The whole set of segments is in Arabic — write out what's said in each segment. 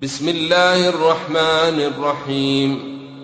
بسم الله الرحمن الرحيم.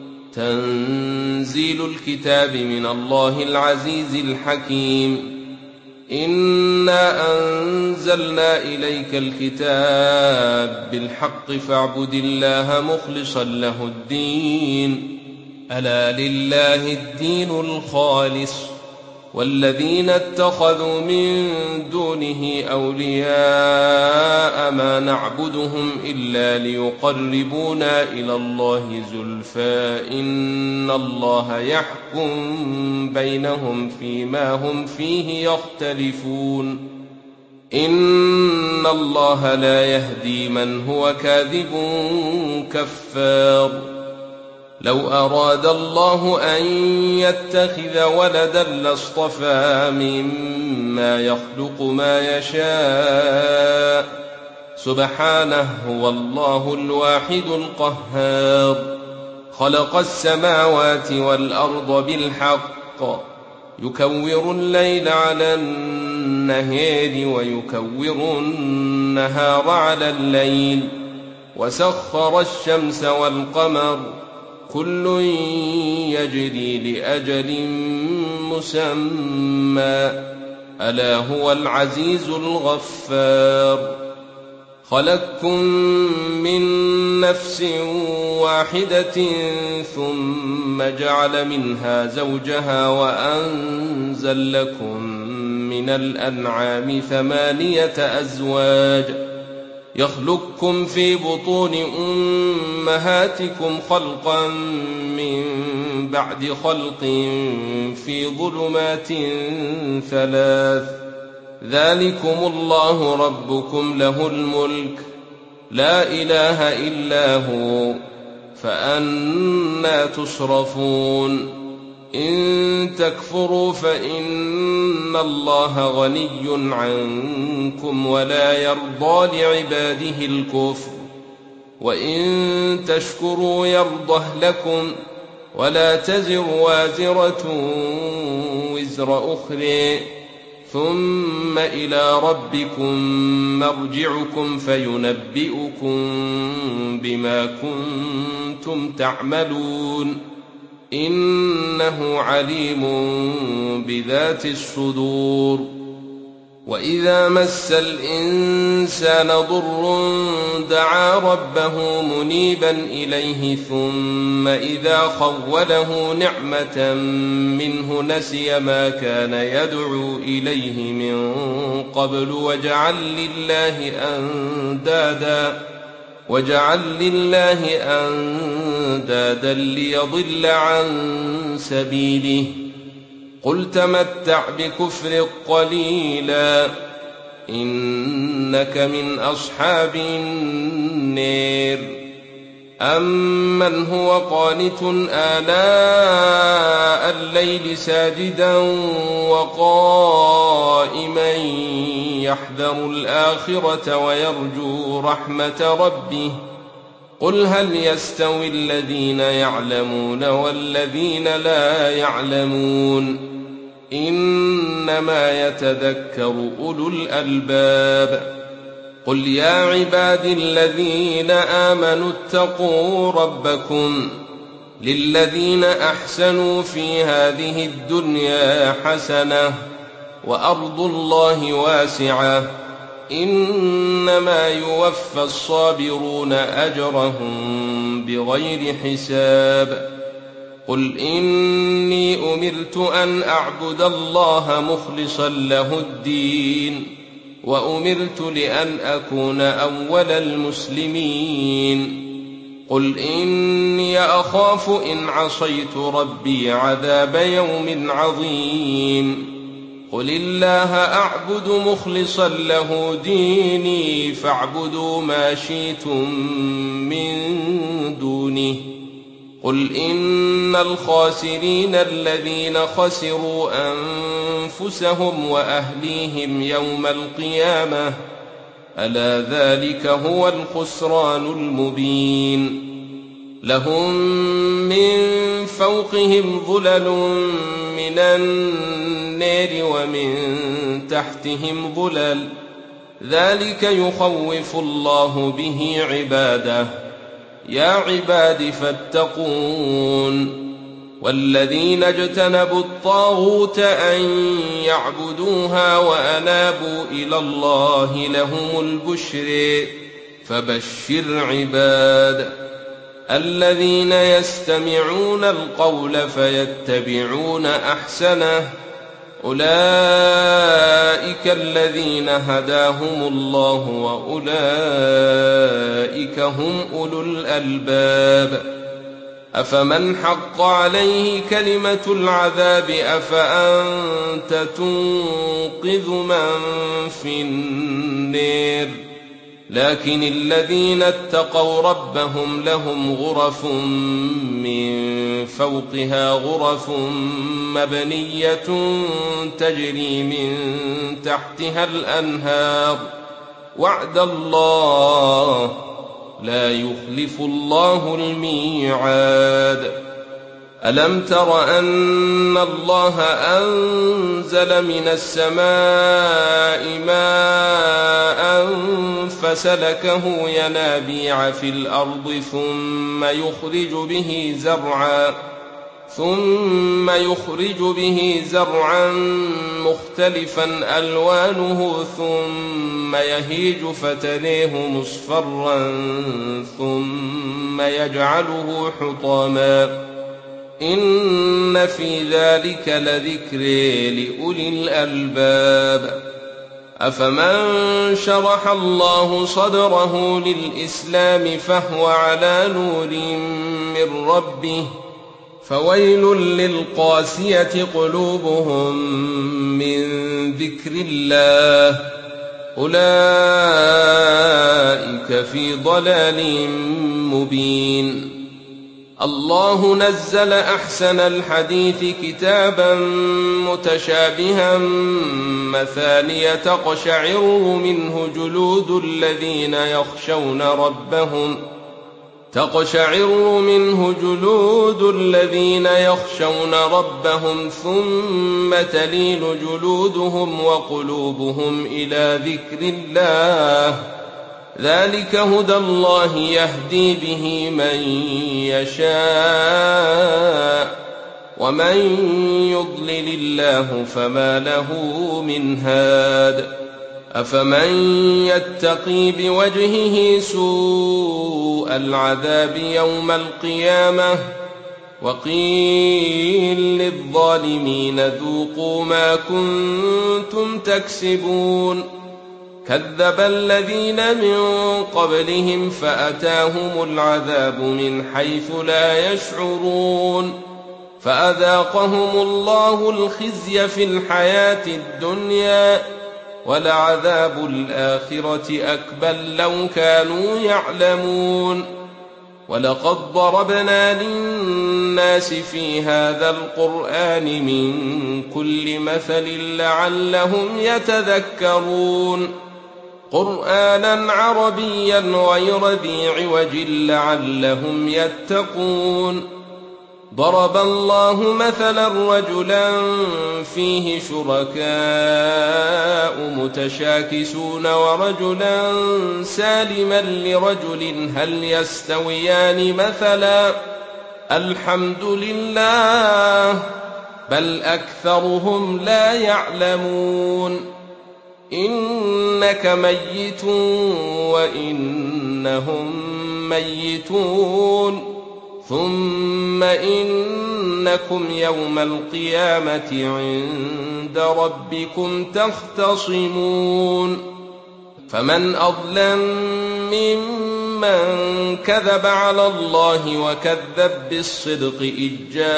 تنزيل الكتاب من الله العزيز الحكيم. إنا أنزلنا إليك الكتاب بالحق فاعبد الله مخلصا له الدين. ألا لله الدين الخالص والذين اتخذوا من دونه أولياء ما نعبدهم إلا ليقربونا إلى الله زلفى إن الله يحكم بينهم فيما هم فيه يختلفون. إن الله لا يهدي من هو كاذب كفار. لو أراد الله أن يتخذ ولدا لاصطفى مما يخلق ما يشاء سبحانه هو الله الواحد القهار. خلق السماوات والأرض بالحق يكور الليل على النهار ويكور النهار على الليل وسخر الشمس والقمر كل يجري لأجل مسمى ألا هو العزيز الغفار. خلقكم من نفس واحدة ثم جعل منها زوجها وأنزل لكم من الأنعام 8 أزواج يخلقكم في بطون أمهاتكم خلقا من بعد خلق في ظلمات 3 ذلكم الله ربكم له الملك لا إله إلا هو فأنى تصرفون. إن تكفروا فإن الله غني عنكم ولا يرضى لعباده الكفر وإن تشكروا يرضه لكم ولا تزر وازرة وزر أخرى ثم إلى ربكم مرجعكم فينبئكم بما كنتم تعملون إنه عليم بذات الصدور. وإذا مس الإنسان ضر دعا ربه منيبا إليه ثم إذا خوله نعمة منه نسي ما كان يدعو إليه من قبل وجعل لله أندادا ليضل عن سبيله. قل تمتع بكفرك قليلا إنك من أصحاب النار. أمن هو قانت آلاء الليل ساجدا وقائما يحذر الآخرة ويرجو رحمة ربه قل هل يستوي الذين يعلمون والذين لا يعلمون إنما يتذكر أولو الألباب. قل يا عبادي الذين آمنوا اتقوا ربكم للذين أحسنوا في هذه الدنيا حسنة وأرض الله واسعة إنما يوفى الصابرون أجرهم بغير حساب. قل إني أمرت أن أعبد الله مخلصا له الدين وأمرت لأن أكون أول المسلمين. قل إني أخاف إن عصيت ربي عذاب يوم عظيم. قل الله أعبد مخلصا له ديني فاعبدوا ما شئتم من دونه. قل إن الخاسرين الذين خسروا أنفسهم وأهليهم يوم القيامة ألا ذلك هو الخسران المبين. لهم من فوقهم ظلل من النار ومن تحتهم ظلل ذلك يخوف الله به عباده. يا عباد فاتقون. والذين اجتنبوا الطاغوت أن يعبدوها وأنابوا إلى الله لهم البشر. فبشر عباد الذين يستمعون القول فيتبعون أحسنه. أولئك الذين هداهم الله وأولئك هم أولو الألباب. أفمن حق عليه كلمة العذاب أفأنت تنقذ من في النار. لكن الذين اتقوا ربهم لهم غرف من فوقها غرف مبنية تجري من تحتها الأنهار. وعد الله لا يخلف الله الميعاد. ألم تر أن الله أنزل من السماء ماء فسلكه ينابيع في الأرض ثم يخرج به زرعا مختلفا ألوانه ثم يهيج فتريه مصفرا ثم يجعله حطاما. إن في ذلك لذكر لأولي الألباب. أفمن شرح الله صدره للإسلام فهو على نور من ربه فويل للقاسية قلوبهم من ذكر الله أولئك في ضلال مبين. الله نزل أحسن الحديث كتابا متشابها مثانية تقشعر منه جلود الذين يخشون ربهم ثم تلين جلودهم وقلوبهم إلى ذكر الله. ذلك هدى الله يهدي به من يشاء ومن يضلل الله فما له من هاد. أفمن يتقي بوجهه سوء العذاب يوم القيامة وقيل للظالمين ذوقوا ما كنتم تكسبون. كذب الذين من قبلهم فأتاهم العذاب من حيث لا يشعرون فأذاقهم الله الخزي في الحياة الدنيا ولعذاب الآخرة أكبر لو كانوا يعلمون. ولقد ضربنا للناس في هذا القرآن من كل مثل لعلهم يتذكرون. قرآنا عربيا غير ذي عوج لعلهم يتقون. ضرب الله مثلا رجلا فيه شركاء متشاكسون ورجلا سالما لرجل هل يستويان مثلا الحمد لله بل أكثرهم لا يعلمون. إنك ميت وإنهم ميتون ثم إنكم يوم القيامة عند ربكم تختصمون. فمن أظلم ممن كذب على الله وكذب بالصدق إذ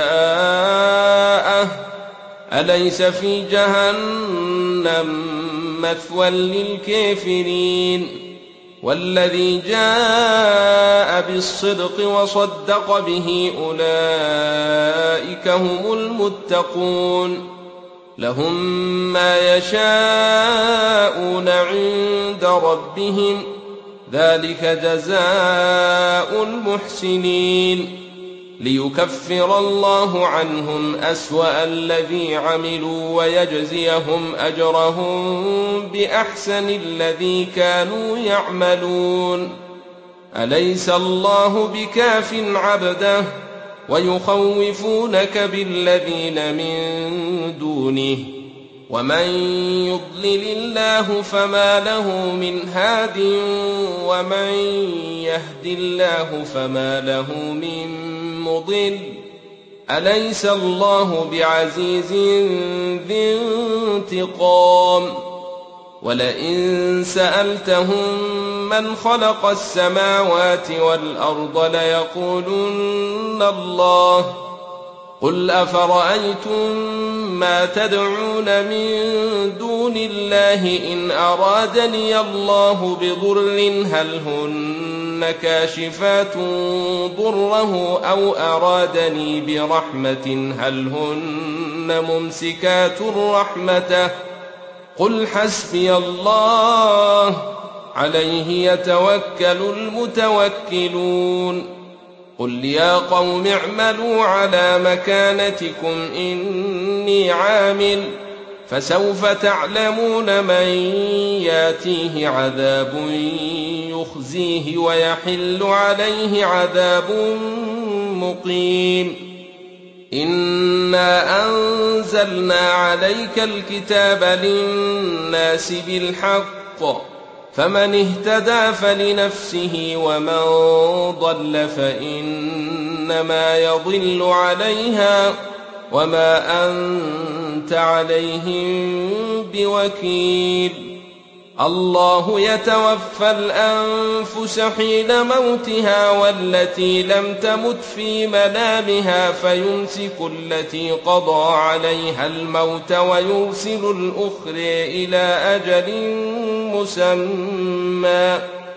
جاءه أليس في جهنم مثوى للكافرين. والذي جاء بالصدق وصدق به أولئك هم المتقون. لهم ما يشاءون عند ربهم ذلك جزاء المحسنين. ليكفر الله عنهم أسوأ الذي عملوا ويجزيهم أجرهم بأحسن الذي كانوا يعملون. أليس الله بكاف عبده ويخوفونك بالذين من دونه ومن يضلل الله فما له من هاد ومن يهد الله فما له من مضل. أليس الله بعزيز ذي انتقام. ولئن سألتهم من خلق السماوات والأرض ليقولن الله. قل أفرأيتم ما تدعون من دون الله إن أرادني الله بضر هل هن كاشفات ضره أو أرادني برحمة هل هن ممسكات رحمته. قل حسبي الله عليه يتوكل المتوكلون. قل يا قوم اعملوا على مكانتكم إني عامل فسوف تعلمون من ياتيه عذاب يخزيه ويحل عليه عذاب مقيم. إنا أنزلنا عليك الكتاب للناس بالحق فمن اهتدى فلنفسه ومن ضل فإنما يضل عليها وما أنت عليهم بوكيل. الله يتوفى الأنفس حين موتها والتي لم تمت في منامها فيمسك التي قضى عليها الموت ويرسل الأخر إلى أجل مسمى.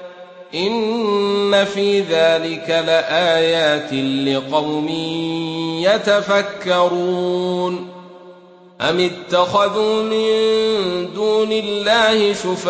إن في ذلك لآيات لقوم يتفكرون. أم اتخذوا من دون الله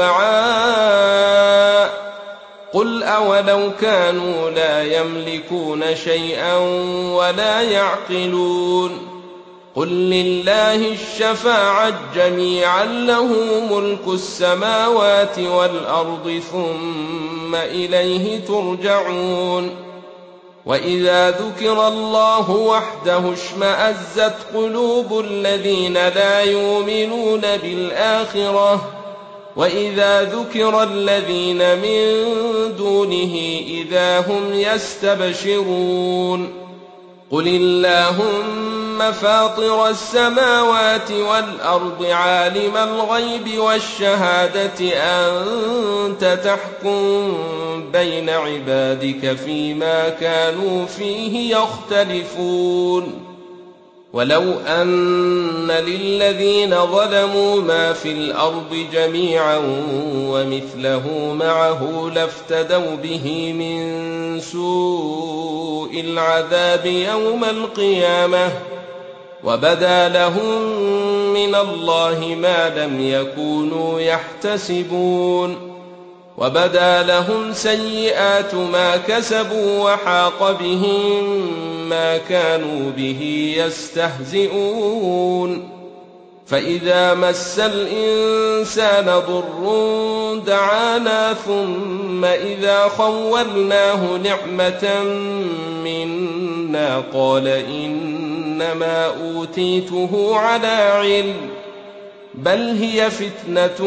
شفعاء قل أولو كانوا لا يملكون شيئا ولا يعقلون. قل لله الشفاعة جميعا له ملك السماوات والأرض ثم إليه ترجعون. وإذا ذكر الله وحده اشمأزت قلوب الذين لا يؤمنون بالآخرة وإذا ذكر الذين من دونه إذا هم يستبشرون. قل اللهم فاطر السماوات والأرض عالم الغيب والشهادة أنت تحكم بين عبادك فيما كانوا فيه يختلفون. ولو أن للذين ظلموا ما في الأرض جميعا ومثله معه لافتدوا به من سوء العذاب يوم القيامة وبدا لهم من الله ما لم يكونوا يحتسبون. وبدا لهم سيئات ما كسبوا وحاق بهم ما كانوا به يستهزئون. فإذا مس الإنسان ضر دعانا ثم إذا خولناه نعمة منا قال إنما أوتيته على علم بل هي فتنة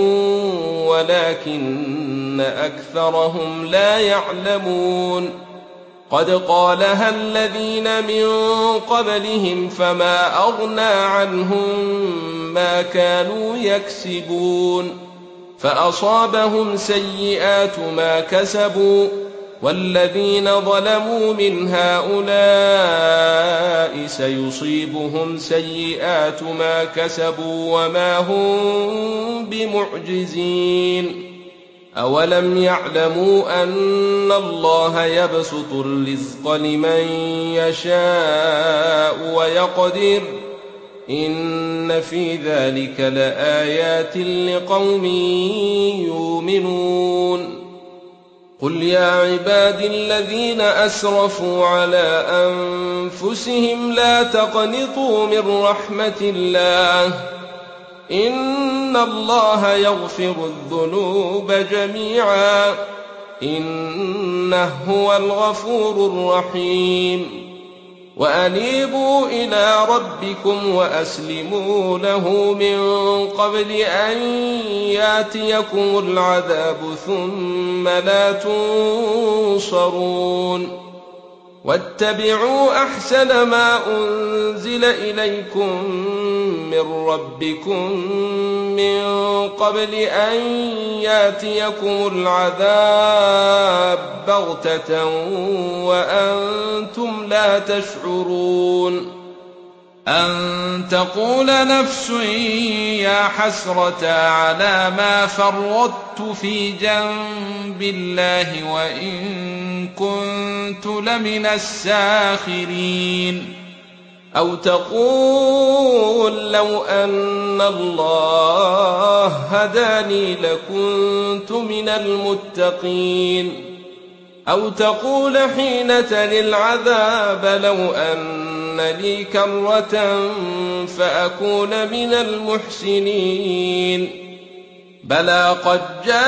ولكن أكثرهم لا يعلمون. قد قالها الذين من قبلهم فما أغنى عنهم ما كانوا يكسبون فأصابهم سيئات ما كسبوا والذين ظلموا من هؤلاء سيصيبهم سيئات ما كسبوا وما هم بمعجزين. أولم يعلموا أن الله يبسط الرزق لمن يشاء ويقدر إن في ذلك لآيات لقوم يؤمنون. قل يا عبادي الذين أسرفوا على أنفسهم لا تقنطوا من رحمة الله إن الله يغفر الذنوب جميعا إنه هو الغفور الرحيم وأنيبوا إلى ربكم وأسلموا له من قبل أن يأتيكم العذاب ثم لا تنصرون واتبعوا أحسن ما أنزل إليكم من ربكم من قبل أن يأتيكم العذاب بغتة وأنتم لا تشعرون أن تقول نفس يا حسرة على ما فرطت في جنب الله وإن كنت لمن الساخرين أو تقول لو أن الله هداني لكنت من المتقين أو تقول حين تلي العذاب لو أن لي كرة فأكون من المحسنين بلى قد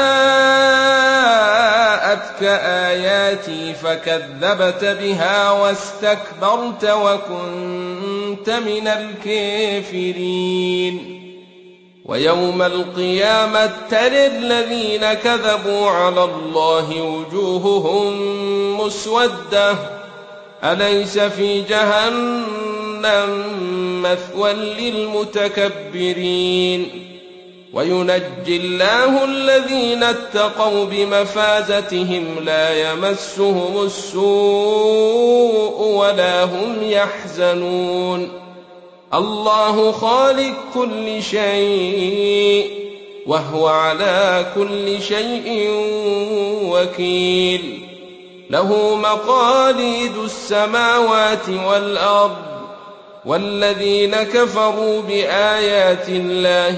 جاءتك آياتي فكذبت بها واستكبرت وكنت من الكافرين ويوم القيامة ترى الذين كذبوا على الله وجوههم مسودة أليس في جهنم مثوى للمتكبرين وينجي الله الذين اتقوا بمفازتهم لا يمسهم السوء ولا هم يحزنون الله خالق كل شيء وهو على كل شيء وكيل له مقاليد السماوات والأرض والذين كفروا بآيات الله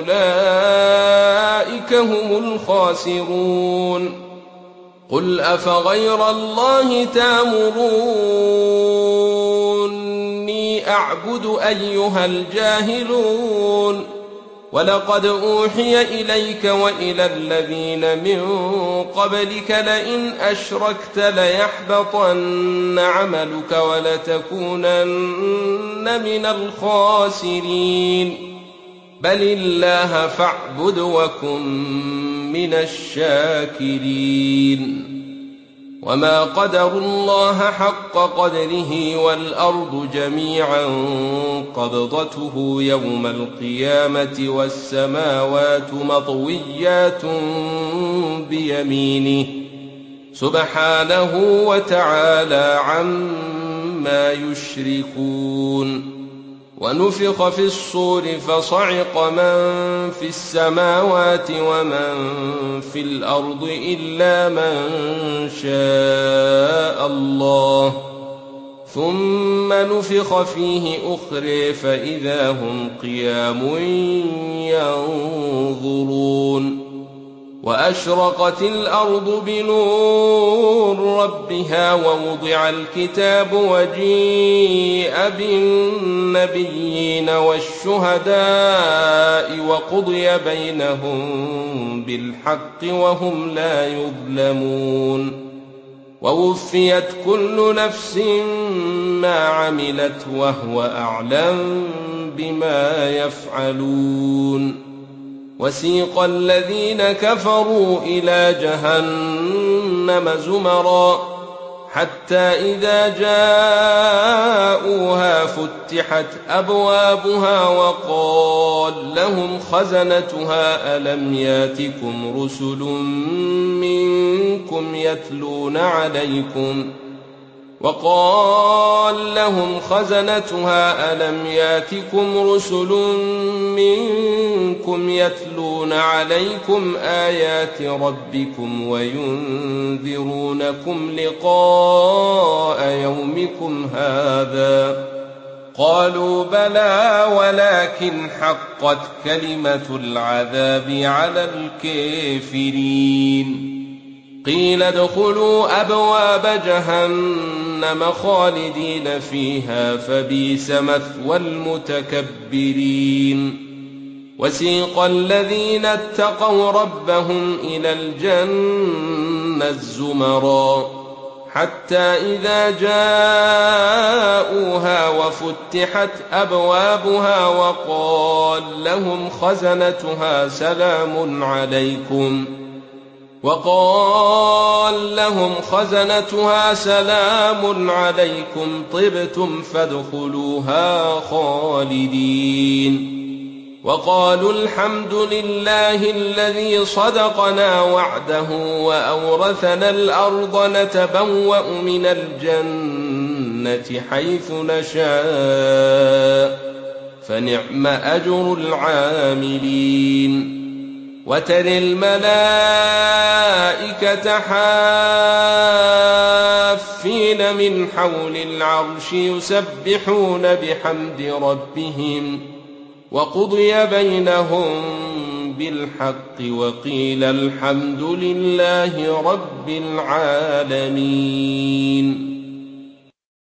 أولئك هم الخاسرون قل أفغير الله تأمروني أعبد أيها الجاهلون ولقد أوحي إليك وإلى الذين من قبلك لئن أشركت ليحبطن عملك ولتكونن من الخاسرين بل الله فاعبد وكن من الشاكرين وما قدروا الله حق قدره والأرض جميعا قبضته يوم القيامة والسماوات مطويات بيمينه سبحانه وتعالى عما يشركون ونفخ في الصور فصعق من في السماوات ومن في الأرض إلا من شاء الله ثم نفخ فيه أخرى فإذا هم قيام ينظرون وأشرقت الأرض بنور ربها ووضع الكتاب وجيء بالنبيين والشهداء وقضي بينهم بالحق وهم لا يظلمون ووفيت كل نفس ما عملت وهو أعلم بما يفعلون وسيق الذين كفروا إلى جهنم زمرا حتى إذا جاءوها فتحت أبوابها وقال لهم خزنتها ألم ياتكم رسل منكم يتلون عليكم وقال لهم خزنتها ألم ياتكم رسل منكم يتلون عليكم آيات ربكم وينذرونكم لقاء يومكم هذا قالوا بلى ولكن حقت كلمة العذاب على الكافرين قيل ادخلوا أبواب جهنم خالدين فيها فبئس مثوى المتكبرين وسيق الذين اتقوا ربهم إلى الجنة زمرا حتى إذا جاءوها وفتحت أبوابها وقال لهم خزنتها سلام عليكم طبتم فادخلوها خالدين وقالوا الحمد لله الذي صدقنا وعده وأورثنا الأرض نتبوأ من الجنة حيث نشاء فنعم أجر العاملين وترى الملائكة حافين من حول العرش يسبحون بحمد ربهم وقضي بينهم بالحق وقيل الحمد لله رب العالمين.